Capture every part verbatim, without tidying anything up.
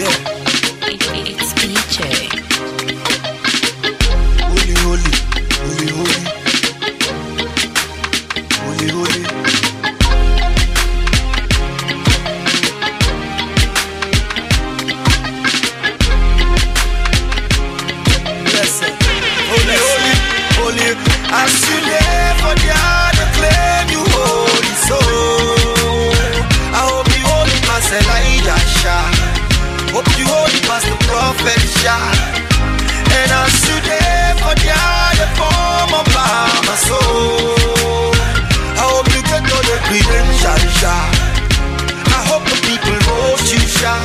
Yeah. It, it, it's D J. Holy, holy, holy, holy, holy, holy. Listen, holy, holy, holy. As you live for the other claim you holy soul. I hope you holy past Elijah Shah. Hope you holy past the prophet Shah. And as you live for the other form of my soul. I hope you get all the credentials Shah. I hope the people vote you Shah.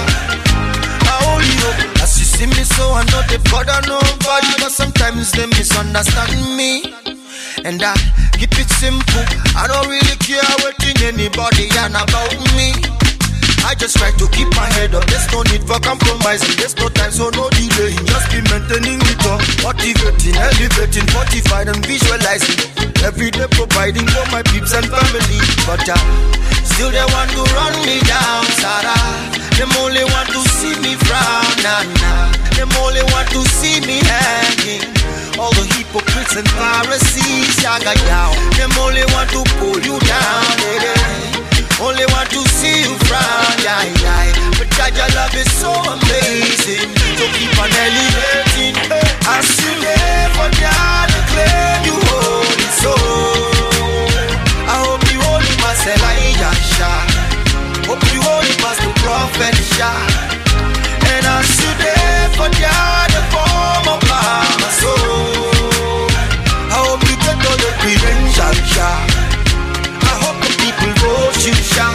I only hope as you see me so I know they bother nobody. But sometimes they misunderstand me. And I keep it simple. I don't really care what anybody and about me. I just try to keep my head up. There's no need for compromising. There's no time, so no delaying. Just be maintaining it up. Motivating, elevating, fortified and visualizing. Every day providing for my peeps and family. But uh, still they want to run me down, Sarah. Them only want to see me frown, nah, nah. Them only want to see me hanging. All the hypocrites and Pharisees, yaga down. Them only want to pull you down, eh, eh. Only want to see you frown, yeah, yeah. But God, your love is so amazing. So keep on elevating. As you live for God, declare you holy soul. I hope you holy past Elijah Shah. Hope you holy past the prophet Shah. And as you live for God, the form of my soul. I hope you get all the credentials Shah. I hope the people vote you Shah.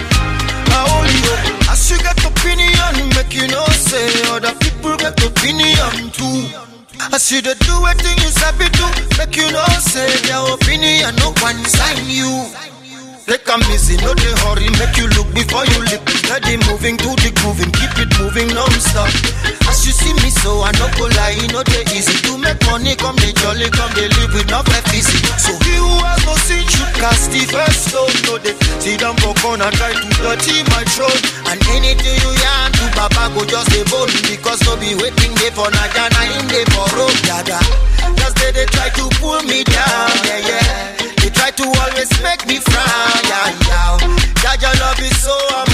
I only hope as you get opinion, make you know say other people get opinion too. As you do everything you sabi do, make you know say their opinion no one sign you. Take a easy, no they hurry, make you look before you leap. Steady moving to the grooving, keep it moving non-stop. As you see me so I no go lie, no they easy. To make money come they jolly, come they live with no easy. So he who has no sin should cast the first stone. No they sit down for corner, try to dirty my throne. And anything you yarn to Baba go just a bone. Because no be waiting there for Najana in there for road, yada. Just they, they try to pull me down, yeah, yeah. They try to always make me frown, yeah, yeah. God, your love is so amazing.